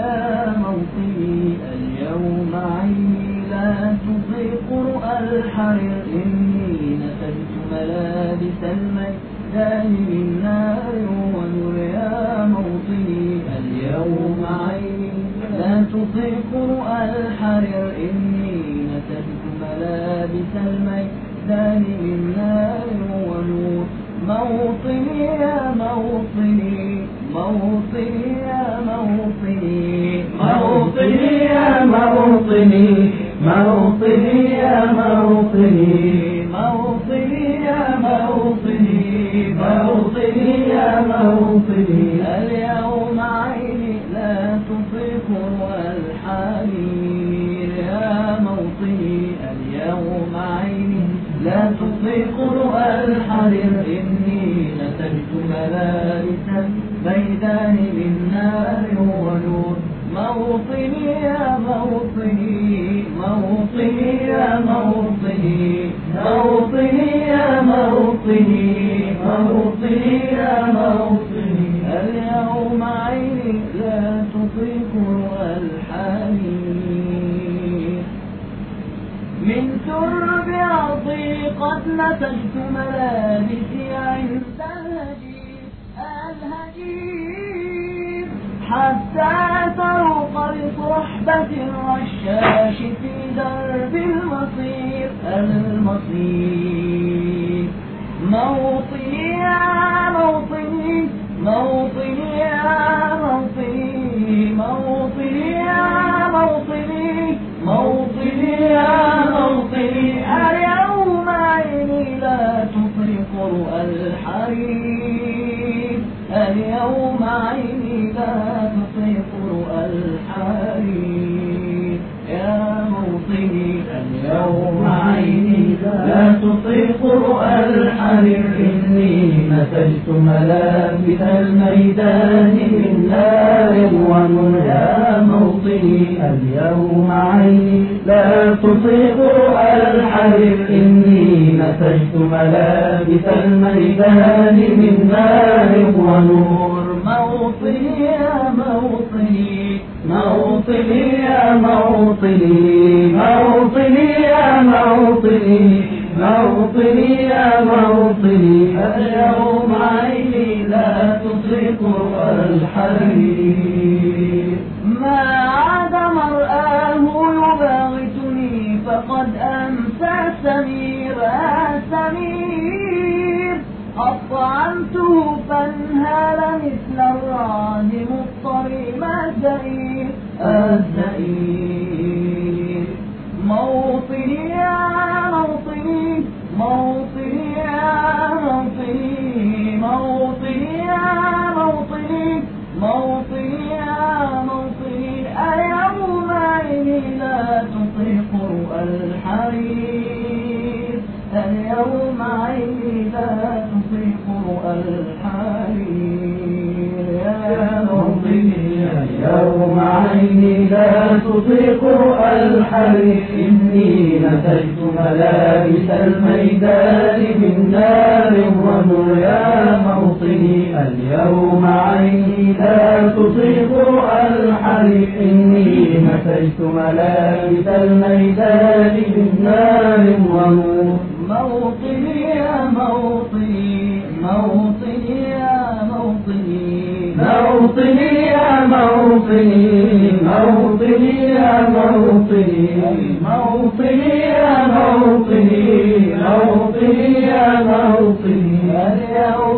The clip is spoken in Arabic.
يا موطني اليوم عيني لا تطيق رؤى الحرير إني نسجت ملابس الميدان من نار ونور يا موطني اليوم عيني لا تطيق رؤى الحرير إني نسجت ملابس الميدان من نار ونور موطني يا موطني موطني يا موطني موطني يا موطني موطني يا موطني موطني يا موطني موطني يا موطني اليوم عيني لا تطيق الحرير يا موطني اليوم عيني لا تطيق رؤى الحرير إني نسجت ملابس الميدان من نار ونور موطني يا موطني موطني يا موطني موطني يا موطني موطني يا موطني اليوم عيني لا تطيق رؤى الحرير من ترب أرضي قد نسجت ملابسي عند الهجير حتى تروق بصحبة الرشاش في درب المصير موطني يا موطني موطني يا موطني موطني يا موطني موطني يا موطني اليوم عيني لا تطيق رؤى الحرير اليوم عيني لا تطيق رؤى الحرير يا موطني اليوم عيني لا تطيق رؤى الحرير إني نسجت ملابس الميدان من نار ونور يا موطني اليوم عيني لا تطيق رؤى الحرير إني نسجت ملابس الميدان من نار ونور موطني يا موطني موطني يا موطني موطني يا موطني موطني يا موطني اليوم عيني لا تطيق الحرير ما عاد مرآه يباغتني فقد أمسى سمير أطعمته فانهال مثل الرعد مضطرم الزئير موطني يا موطني موطني يا موطني موطني يا موطني موطني يا موطني اليوم عيني لا تطيق رؤى الحرير اليوم عيني لا تطيق رؤى الحرير يا موطني اليوم عيني لا تطيق رؤى الحرير إني نسجت ملابس الميدان من نار ونور يا موطني اليوم عيني لا تطيق رؤى الحرير إني نسجت ملابس الميدان من نار ونور موطني يا موطني موطني يا موطني موطني يا موطني موطني يا موطني موطني يا موطني موطني يا موطني اليوم